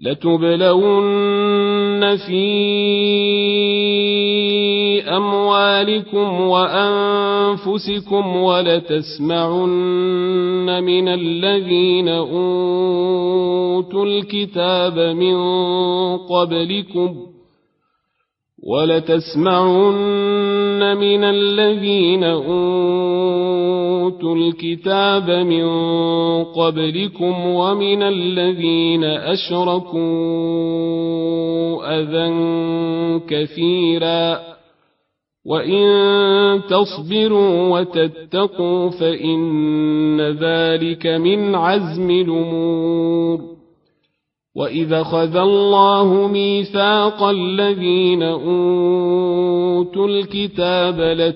لتبلون في أموالكم وأنفسكم ولتسمعن من الذين أوتوا الكتاب من قبلكم ومن الذين أشركوا أذى كثيرا وإن تصبروا وتتقوا فإن ذلك من عزم الأمور. وإذا أخذ الله ميثاق الذين أوتوا الكتاب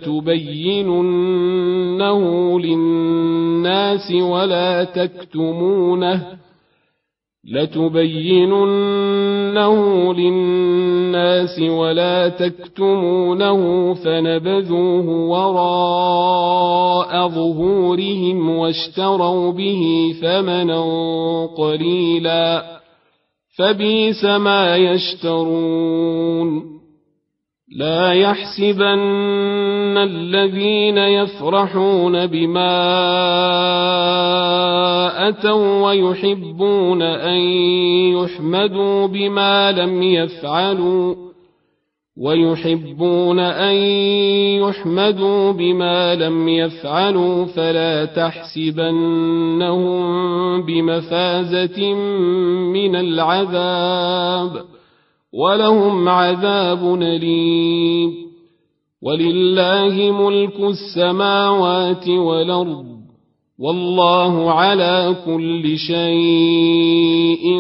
لتبيننه للناس ولا تكتمونه فنبذوه وراء ظهورهم واشتروا به ثمنا قليلا فبئس ما يشترون. لا يحسبن الذين يفرحون بما أتوا ويحبون أن يحمدوا بما لم يفعلوا فلا تحسبنهم بمفازة من العذاب ولهم عذاب أليم. ولله ملك السماوات والأرض والله على كل شيء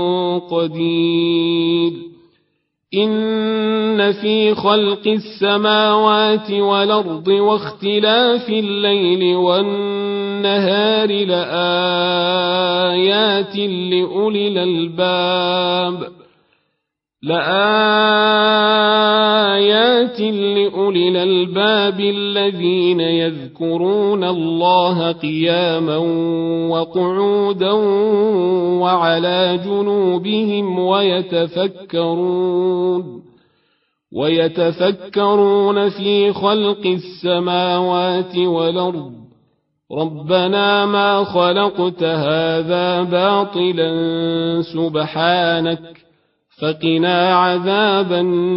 قدير. إن في خلق السماوات والأرض واختلاف الليل والنهار لآيات لأولي الألباب الذين يذكرون الله قياما وقعودا وعلى جنوبهم ويتفكرون في خلق السماوات والأرض ربنا ما خلقت هذا باطلا سبحانك فقنا عذاب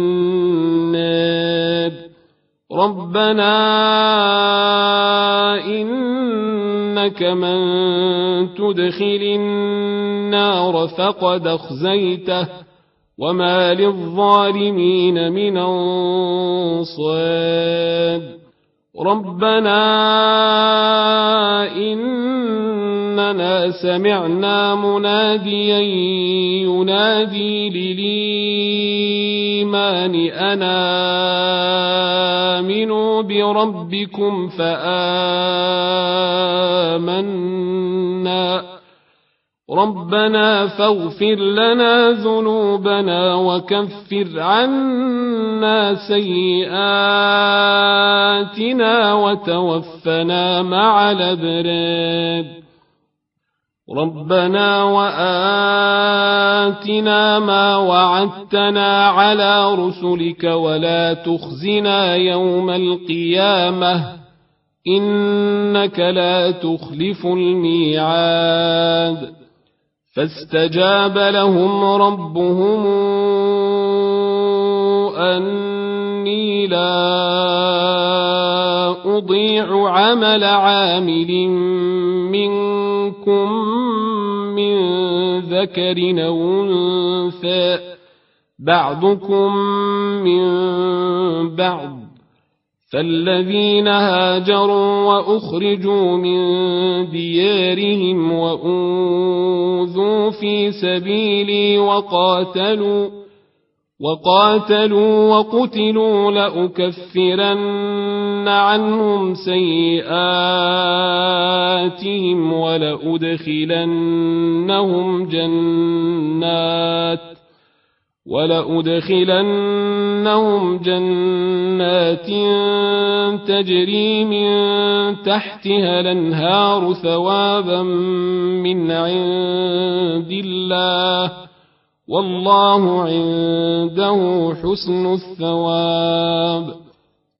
النار. ربنا إنك من تدخل النار فقد أخزيته وما للظالمين من أنصار. ربنا إننا سمعنا مناديا ينادي للإيمان أن آمنوا بربكم فآمنا. ربنا فاغفر لنا ذنوبنا وكفر عنا سيئاتنا وتوفنا مع الأبرار. ربنا وآتنا ما وعدتنا على رسلك ولا تخزنا يوم القيامة إنك لا تخلف الميعاد. فاستجاب لهم ربهم أني لا أضيع عمل عامل منكم من ذكر أو أنثى بعضكم من بعض. فالذين هاجروا وأخرجوا من ديارهم وأوذوا في سبيلي وقاتلوا وقتلوا لأكفرن عنهم سيئاتهم ولأدخلنهم جنات تجري من تحتها الأنهار ثوابا من عند الله والله عنده حسن الثواب.